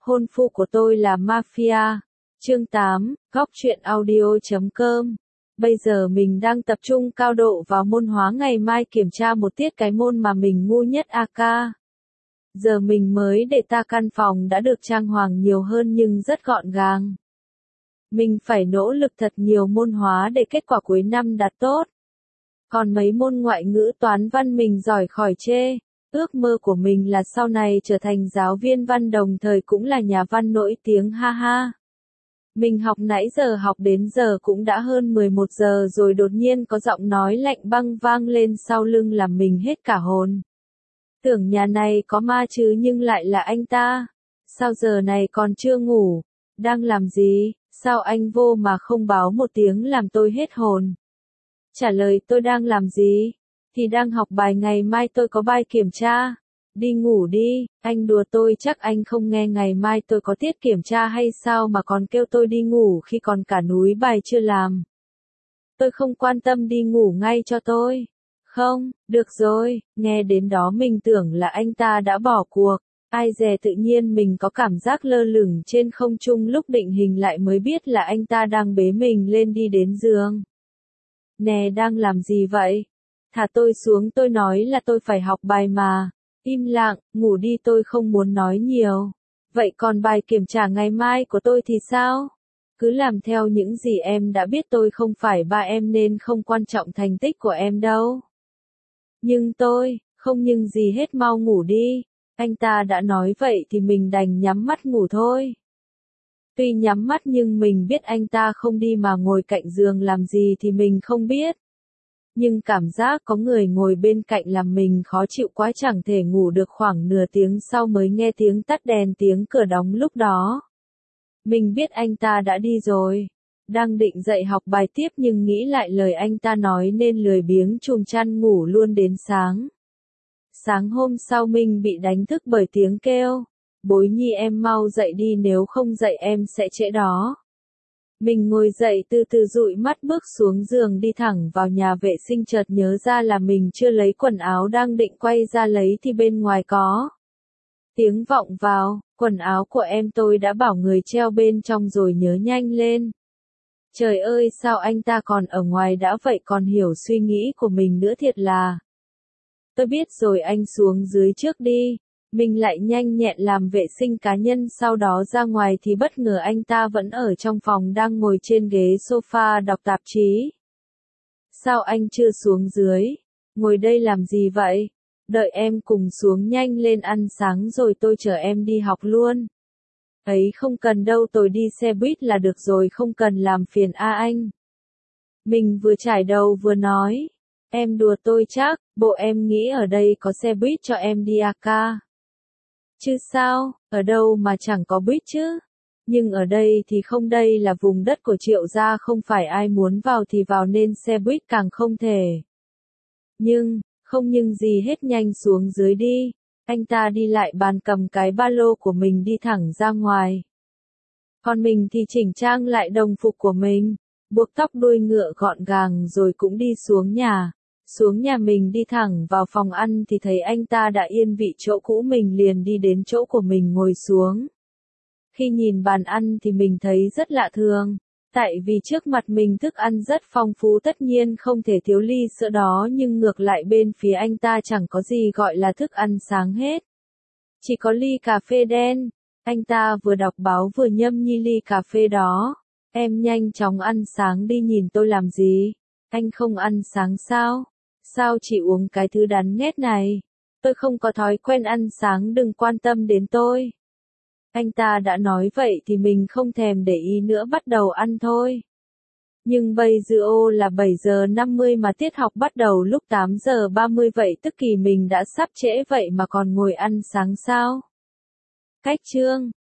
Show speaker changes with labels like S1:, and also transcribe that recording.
S1: Hôn phu của tôi là mafia. Chương 8, góc truyện audio.com. Bây giờ mình đang tập trung cao độ vào môn hóa, ngày mai kiểm tra một tiết cái môn mà mình ngu nhất AK. Giờ mình mới để ta, căn phòng đã được trang hoàng nhiều hơn nhưng rất gọn gàng. Mình phải nỗ lực thật nhiều môn hóa để kết quả cuối năm đạt tốt. Còn mấy môn ngoại ngữ toán văn mình giỏi khỏi chê. Ước mơ của mình là sau này trở thành giáo viên văn đồng thời cũng là nhà văn nổi tiếng, ha ha. Mình học nãy giờ, học đến giờ cũng đã hơn 11 giờ rồi, đột nhiên có giọng nói lạnh băng vang lên sau lưng làm mình hết cả hồn. Tưởng nhà này có ma chứ nhưng lại là anh ta. Sao giờ này còn chưa ngủ? Đang làm gì? Sao anh vô mà không báo một tiếng làm tôi hết hồn? Trả lời tôi đang làm gì? Thì đang học bài, ngày mai tôi có bài kiểm tra. Đi ngủ đi, anh đùa tôi chắc anh không nghe, ngày mai tôi có tiết kiểm tra hay sao mà còn kêu tôi đi ngủ khi còn cả núi bài chưa làm. Tôi không quan tâm, đi ngủ ngay cho tôi. Không, được rồi, nghe đến đó mình tưởng là anh ta đã bỏ cuộc. Ai dè tự nhiên mình có cảm giác lơ lửng trên không trung, lúc định hình lại mới biết là anh ta đang bế mình lên đi đến giường. Nè, đang làm gì vậy? Thả tôi xuống, tôi nói là tôi phải học bài mà. Im lặng, ngủ đi, tôi không muốn nói nhiều. Vậy còn bài kiểm tra ngày mai của tôi thì sao? Cứ làm theo những gì em đã biết, tôi không phải ba em nên không quan trọng thành tích của em đâu. Nhưng tôi, không nhưng gì hết, mau ngủ đi. Anh ta đã nói vậy thì mình đành nhắm mắt ngủ thôi. Tuy nhắm mắt nhưng mình biết anh ta không đi mà ngồi cạnh giường làm gì thì mình không biết. Nhưng cảm giác có người ngồi bên cạnh làm mình khó chịu quá, chẳng thể ngủ được. Khoảng nửa tiếng sau mới nghe tiếng tắt đèn, tiếng cửa đóng. Lúc đó mình biết anh ta đã đi rồi. Đang định dậy học bài tiếp nhưng nghĩ lại lời anh ta nói nên lười biếng chùm chăn ngủ luôn đến sáng. Sáng hôm sau mình bị đánh thức bởi tiếng kêu. Bối nhi, em mau dậy đi, nếu không dậy em sẽ trễ đó. Mình ngồi dậy từ từ, dụi mắt bước xuống giường đi thẳng vào nhà vệ sinh, chợt nhớ ra là mình chưa lấy quần áo, đang định quay ra lấy thì bên ngoài có tiếng vọng vào. Quần áo của em tôi đã bảo người treo bên trong rồi, nhớ nhanh lên. Trời ơi, sao anh ta còn ở ngoài đã vậy, còn hiểu suy nghĩ của mình nữa, thiệt là. Tôi biết rồi, anh xuống dưới trước đi. Mình lại nhanh nhẹn làm vệ sinh cá nhân, sau đó ra ngoài thì bất ngờ anh ta vẫn ở trong phòng, đang ngồi trên ghế sofa đọc tạp chí. Sao anh chưa xuống dưới? Ngồi đây làm gì vậy? Đợi em cùng xuống, nhanh lên ăn sáng rồi tôi chở em đi học luôn. Ấy không cần đâu, tôi đi xe buýt là được rồi, không cần làm phiền anh. Mình vừa chải đầu vừa nói. Em đùa tôi chắc, bộ em nghĩ ở đây có xe buýt cho em đi AK. Chứ sao, ở đâu mà chẳng có buýt chứ. Nhưng ở đây thì không, đây là vùng đất của Triệu gia, không phải ai muốn vào thì vào nên xe buýt càng không thể. Không nhưng gì hết, nhanh xuống dưới đi. Anh ta đi lại bàn, cầm cái ba lô của mình đi thẳng ra ngoài. Còn mình thì chỉnh trang lại đồng phục của mình, buộc tóc đuôi ngựa gọn gàng rồi cũng đi xuống nhà. Xuống nhà mình đi thẳng vào phòng ăn thì thấy anh ta đã yên vị chỗ cũ, mình liền đi đến chỗ của mình ngồi xuống. Khi nhìn bàn ăn thì mình thấy rất lạ thường, tại vì trước mặt mình thức ăn rất phong phú, tất nhiên không thể thiếu ly sữa đó, nhưng ngược lại bên phía anh ta chẳng có gì gọi là thức ăn sáng hết. Chỉ có ly cà phê đen. Anh ta vừa đọc báo vừa nhâm nhi ly cà phê đó. Em nhanh chóng ăn sáng đi, nhìn tôi làm gì? Anh không ăn sáng sao? Sao chỉ uống cái thứ đắng nghét này? Tôi không có thói quen ăn sáng, đừng quan tâm đến tôi. Anh ta đã nói vậy thì mình không thèm để ý nữa, bắt đầu ăn thôi. Nhưng bây giờ là 7 giờ 50 mà tiết học bắt đầu lúc 8 giờ 30, vậy tức kỳ mình đã sắp trễ vậy mà còn ngồi ăn sáng sao? Cách chương